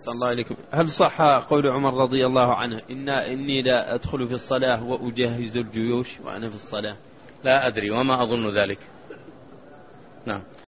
أحسن الله إليكم. هل صح قول عمر رضي الله عنه إني لا أدخل في الصلاة وأجهز الجيوش وأنا في الصلاة؟ لا أدري وما أظن ذلك. نعم.